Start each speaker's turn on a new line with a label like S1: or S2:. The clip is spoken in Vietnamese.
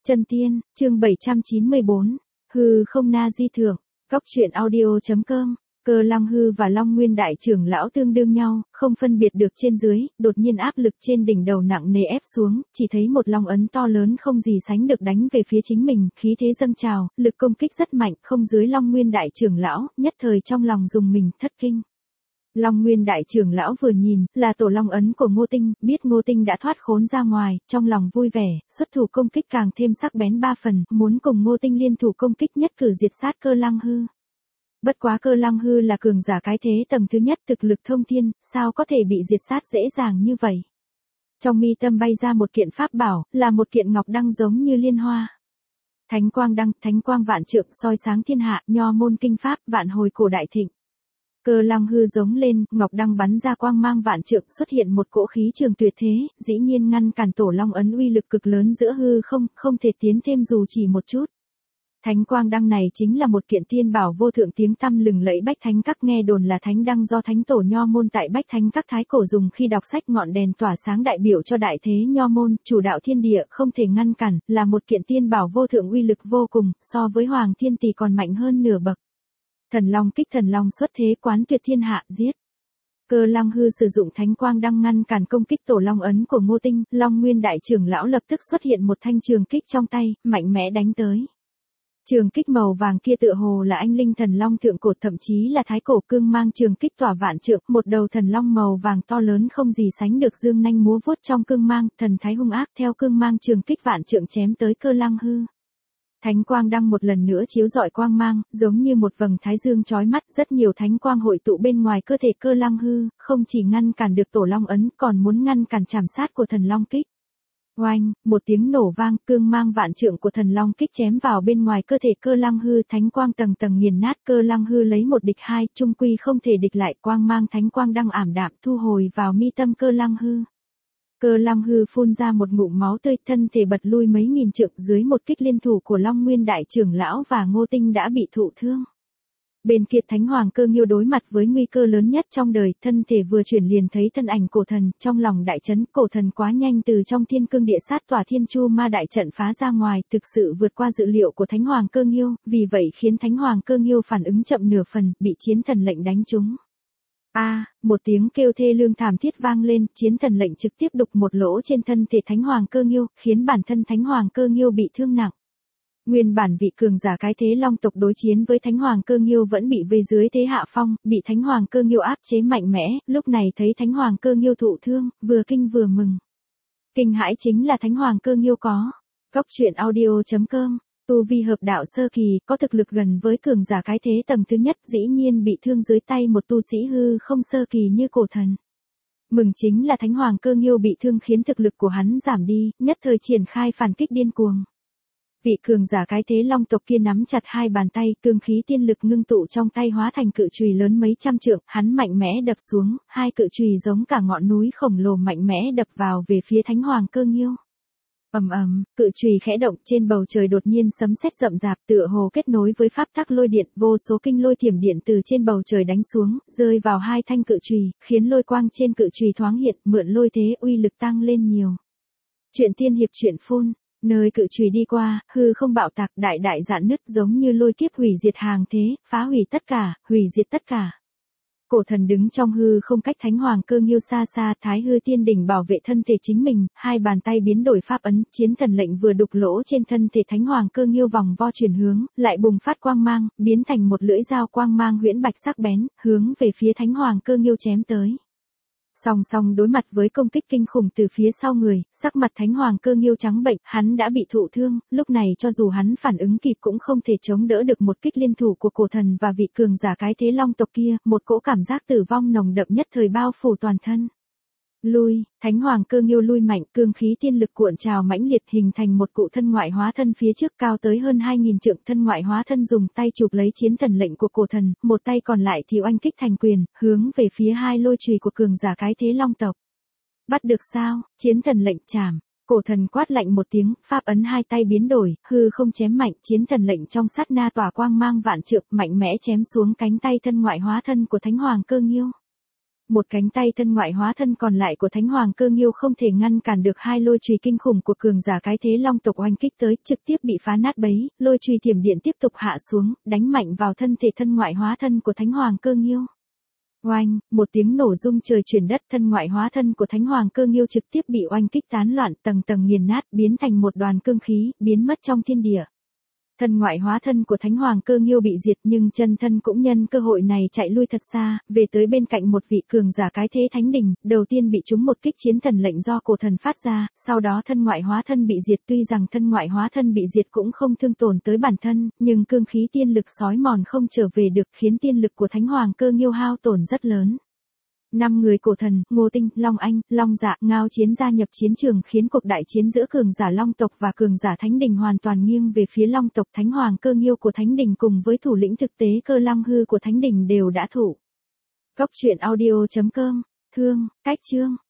S1: Chân tiên, chương 794. Hư không na di thượng. Cóc truyện audio.com. Cơ Long Hư và Long Nguyên đại trưởng lão tương đương nhau, không phân biệt được trên dưới, đột nhiên áp lực trên đỉnh đầu nặng nề ép xuống, chỉ thấy một long ấn to lớn không gì sánh được đánh về phía chính mình, khí thế dâng trào, lực công kích rất mạnh, không dưới Long Nguyên đại trưởng lão, nhất thời trong lòng dùng mình thất kinh. Long Nguyên đại trưởng lão vừa nhìn, là tổ long ấn của Ngô Tinh, biết Ngô Tinh đã thoát khốn ra ngoài, trong lòng vui vẻ, xuất thủ công kích càng thêm sắc bén 3 phần, muốn cùng Ngô Tinh liên thủ công kích nhất cử diệt sát Cơ Long Hư. Bất quá Cơ Long Hư là cường giả cái thế tầng thứ nhất, thực lực thông thiên, sao có thể bị diệt sát dễ dàng như vậy. Trong mi tâm bay ra một kiện pháp bảo, là một kiện ngọc đăng giống như liên hoa. Thánh quang đăng, thánh quang vạn trượng, soi sáng thiên hạ, nho môn kinh pháp, vạn hồi cổ đại thịnh. Cơ Long Hư giống lên, ngọc đăng bắn ra quang mang vạn trượng, xuất hiện một cỗ khí trường tuyệt thế, dĩ nhiên ngăn cản tổ long ấn uy lực cực lớn giữa hư không, không thể tiến thêm dù chỉ một chút. Thánh quang đăng này chính là một kiện tiên bảo vô thượng tiếng tăm lừng lẫy Bách Thánh Các, nghe đồn là thánh đăng do thánh tổ nho môn tại Bách Thánh Các thái cổ dùng khi đọc sách, ngọn đèn tỏa sáng đại biểu cho đại thế nho môn, chủ đạo thiên địa, không thể ngăn cản, là một kiện tiên bảo vô thượng uy lực vô cùng, so với Hoàng Thiên Tỷ còn mạnh hơn nửa bậc. Thần Long kích, thần long xuất thế, quán tuyệt thiên hạ, giết. Cơ Long Hư sử dụng thánh quang đăng ngăn cản công kích tổ long ấn của Ngô Tinh, Long Nguyên đại trưởng lão lập tức xuất hiện một thanh trường kích trong tay, mạnh mẽ đánh tới. Trường kích màu vàng kia tựa hồ là anh linh thần long thượng cổ, thậm chí là thái cổ, cương mang trường kích tỏa vạn trượng, một đầu thần long màu vàng to lớn không gì sánh được dương nanh múa vuốt trong cương mang, thần thái hung ác theo cương mang trường kích vạn trượng chém tới Cơ Long Hư. Thánh quang đăng một lần nữa chiếu rọi quang mang, giống như một vầng thái dương chói mắt, rất nhiều thánh quang hội tụ bên ngoài cơ thể Cơ Long Hư, không chỉ ngăn cản được tổ long ấn, còn muốn ngăn cản chảm sát của thần long kích. Oanh, một tiếng nổ vang, cương mang vạn trượng của thần long kích chém vào bên ngoài cơ thể Cơ Long Hư, thánh quang tầng tầng nghiền nát, Cơ Long Hư lấy một địch hai, chung quy không thể địch lại, quang mang thánh quang đăng ảm đạm thu hồi vào mi tâm Cơ Long Hư. Cơ Long Hư phun ra một ngụm máu tươi, thân thể bật lui mấy nghìn trượng, dưới một kích liên thủ của Long Nguyên đại trưởng lão và Ngô Tinh đã bị thụ thương. Bên kia Thánh Hoàng Cơ Nghiêu đối mặt với nguy cơ lớn nhất trong đời, thân thể vừa chuyển liền thấy thân ảnh cổ thần, trong lòng đại chấn, cổ thần quá nhanh từ trong thiên cương địa sát tỏa thiên chu ma đại trận phá ra ngoài, thực sự vượt qua dự liệu của Thánh Hoàng Cơ Nghiêu, vì vậy khiến Thánh Hoàng Cơ Nghiêu phản ứng chậm nửa phần, bị chiến thần lệnh đánh trúng. Một tiếng kêu thê lương thảm thiết vang lên, chiến thần lệnh trực tiếp đục một lỗ trên thân thể Thánh Hoàng Cơ Nghiêu, khiến bản thân Thánh Hoàng Cơ Nghiêu bị thương nặng. Nguyên bản vị cường giả cái thế long tộc đối chiến với Thánh Hoàng Cơ Nghiêu vẫn bị vây dưới thế hạ phong, bị Thánh Hoàng Cơ Nghiêu áp chế mạnh mẽ, lúc này thấy Thánh Hoàng Cơ Nghiêu thụ thương, vừa kinh vừa mừng. Kinh hãi chính là Thánh Hoàng Cơ Nghiêu có. Cóc truyện audio.com. Tu vi hợp đạo sơ kỳ, có thực lực gần với cường giả cái thế tầng thứ nhất, dĩ nhiên bị thương dưới tay một tu sĩ hư không sơ kỳ như cổ thần. Mừng chính là Thánh Hoàng Cơ Nghiêu bị thương khiến thực lực của hắn giảm đi, nhất thời triển khai phản kích điên cuồng. Vị cường giả cái thế long tộc kia nắm chặt hai bàn tay, cương khí tiên lực ngưng tụ trong tay hóa thành cự chùy lớn mấy trăm trượng, hắn mạnh mẽ đập xuống, hai cự chùy giống cả ngọn núi khổng lồ mạnh mẽ đập vào về phía Thánh Hoàng Cơ Nghiêu. Ầm ầm, cự chùy khẽ động, trên bầu trời đột nhiên sấm sét rậm rạp, tựa hồ kết nối với pháp tắc lôi điện, vô số kinh lôi thiểm điện từ trên bầu trời đánh xuống, rơi vào hai thanh cự chùy, khiến lôi quang trên cự chùy thoáng hiện, mượn lôi thế uy lực tăng lên nhiều. Truyện tiên hiệp truyện phun, nơi cự chùy đi qua, hư không bạo tạc, đại đại rạn nứt giống như lôi kiếp hủy diệt hàng thế, phá hủy tất cả, hủy diệt tất cả. Cổ thần đứng trong hư không cách Thánh Hoàng Cơ Nghiêu xa xa, Thái Hư Tiên Đỉnh bảo vệ thân thể chính mình, hai bàn tay biến đổi pháp ấn, chiến thần lệnh vừa đục lỗ trên thân thể Thánh Hoàng Cơ Nghiêu vòng vo chuyển hướng, lại bùng phát quang mang, biến thành một lưỡi dao quang mang huyễn bạch sắc bén, hướng về phía Thánh Hoàng Cơ Nghiêu chém tới. Song song đối mặt với công kích kinh khủng từ phía sau người, sắc mặt Thánh Hoàng Cơ Nghiêu trắng bệnh, hắn đã bị thụ thương, lúc này cho dù hắn phản ứng kịp cũng không thể chống đỡ được một kích liên thủ của cổ thần và vị cường giả cái thế long tộc kia, một cỗ cảm giác tử vong nồng đậm nhất thời bao phủ toàn thân. Lui, Thánh Hoàng Cơ Nghiêu lui mạnh, cương khí tiên lực cuộn trào mãnh liệt hình thành một cụ thân ngoại hóa thân phía trước cao tới hơn 2000 trượng, thân ngoại hóa thân dùng tay chụp lấy chiến thần lệnh của cổ thần, một tay còn lại thì oanh kích thành quyền, hướng về phía hai lôi chùy của cường giả cái thế long tộc. Bắt được sao? Chiến thần lệnh chảm. Cổ thần quát lạnh một tiếng, pháp ấn hai tay biến đổi, hư không chém mạnh, chiến thần lệnh trong sát na tỏa quang mang vạn trượng, mạnh mẽ chém xuống cánh tay thân ngoại hóa thân của Thánh Hoàng Cơ Nghiêu. Một cánh tay thân ngoại hóa thân còn lại của Thánh Hoàng Cơ Nghiêu không thể ngăn cản được hai lôi chùy kinh khủng của cường giả cái thế long tộc oanh kích tới, trực tiếp bị phá nát bấy, lôi chùy thiểm điện tiếp tục hạ xuống, đánh mạnh vào thân thể thân ngoại hóa thân của Thánh Hoàng Cơ Nghiêu. Oanh, một tiếng nổ rung trời chuyển đất, thân ngoại hóa thân của Thánh Hoàng Cơ Nghiêu trực tiếp bị oanh kích tán loạn, tầng tầng nghiền nát, biến thành một đoàn cương khí, biến mất trong thiên địa. Thân ngoại hóa thân của Thánh Hoàng Cơ Nghiêu bị diệt, nhưng chân thân cũng nhân cơ hội này chạy lui thật xa, về tới bên cạnh một vị cường giả cái thế thánh đình, đầu tiên bị trúng một kích chiến thần lệnh do cổ thần phát ra, sau đó thân ngoại hóa thân bị diệt, tuy rằng thân ngoại hóa thân bị diệt cũng không thương tổn tới bản thân, nhưng cương khí tiên lực sói mòn không trở về được, khiến tiên lực của Thánh Hoàng Cơ Nghiêu hao tổn rất lớn. 5 người cổ thần, Ngô Tinh, Long Anh, Long Dạ, Ngao Chiến gia nhập chiến trường, khiến cuộc đại chiến giữa cường giả Long tộc và cường giả Thánh đình hoàn toàn nghiêng về phía Long tộc. Thánh Hoàng Cơ Nghiêu của Thánh đình cùng với thủ lĩnh thực tế Cơ Long Hư của Thánh đình đều đã thụ. Cốc truyện audio.com, thương, cách chương.